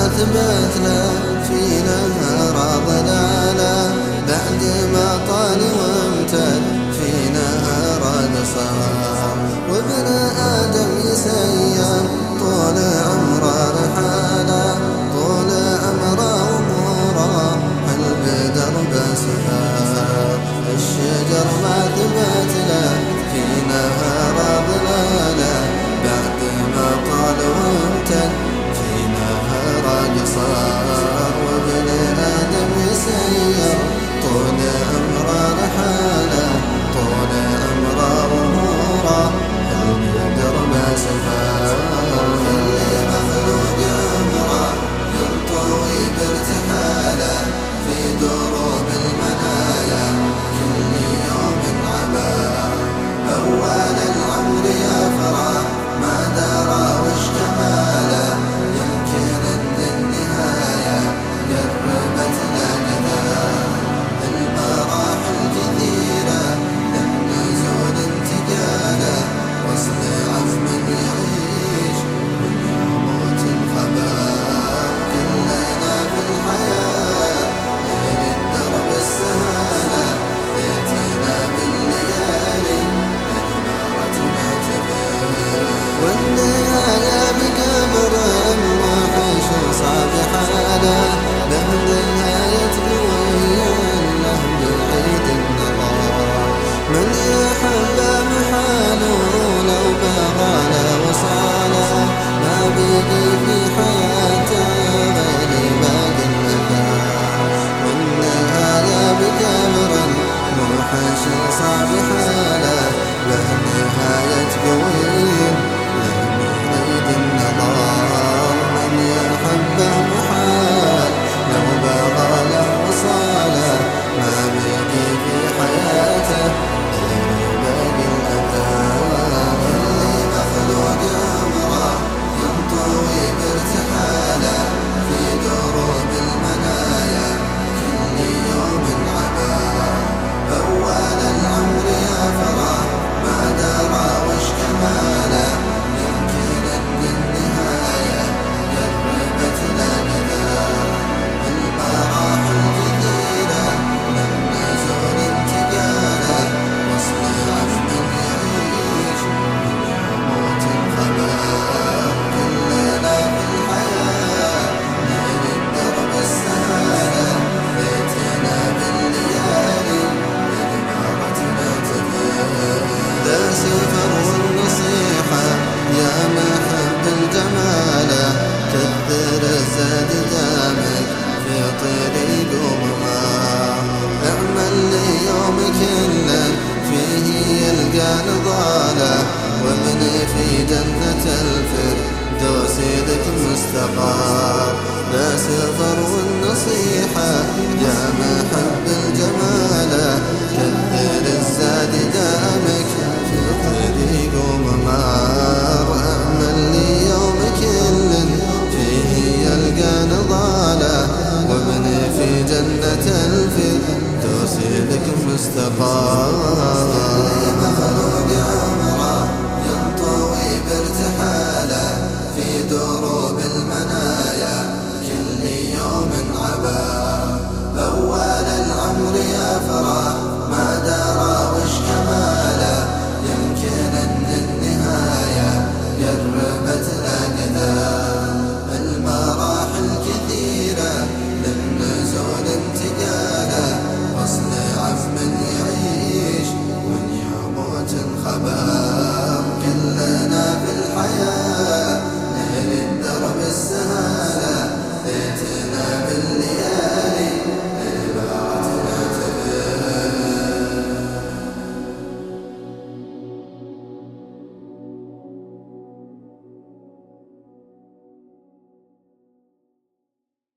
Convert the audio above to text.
ما ثبتنا فينا راض لالا، بعد ما طال وامتد فينا راد صار. وابن آدم يسير طول عمره رحاله، طول عمره وموره حل بدرب سفار. الشجر ما ثبت له فينا راض لالا، بعد ما طال وامتد فينا راد صار. وابن آدم يسير طول عمره رحاله، طول عمره وموره حل بدرب سفار. اللي مخلوق عمره ينطوي بارتحاله في دروب المنايا كل يوم عبا. أول العمر يفرح ما درى وش كماله، يمكن ان النهاية قربت لنا. المراحل كثيرة لم نزول انتقاله، وصل عزم يعيش والموت الخباء. كلنا في الحياة غير الدرب السهالة، بيتنا بالليالي لنمارتنا تبان. والنهاية بقبر موحش صعب حاله، له نهاية قوية له بعيد النظر. من يحب محاله لو بغى له وصاله، ما بقي في حياته غير باقي النفاق. والنهاية بقبر موحش صعب حاله، له نهاية قوية له بعيد النظر. من يحبه محال لو بغى له وصاله، ما بقي في حياته غير باقي الأثار. اللي مخلوق عمره ينطوي بارتحاله في دروب المنايا كل يوم عبا. أول العمر يفرح ما درى وش كماله، يمكن ان النهاية قربت لنا. المراحل كثيرة لم نزول انتقاله، وصل عزم يعيش والموت الخباء. كلنا في الحياة غير الدرب السهالة، بيتنا بالليالي لنمارتنا تبان. ذا سفر والنصيحة يا محب الجمالة، كثر الزاد دامك في طريق وممار. اعمل ليوم كله فيه يلقى نضاله، وابني في جنة الفردوس لك مستقر. لا سفر والنصيحة يا محب الجمالة، كثر الزاد دامك في طريق وممار. اعمل ليوم كل فيه يلقى نضاله، وابني في جنة الفردوس لك مستقر.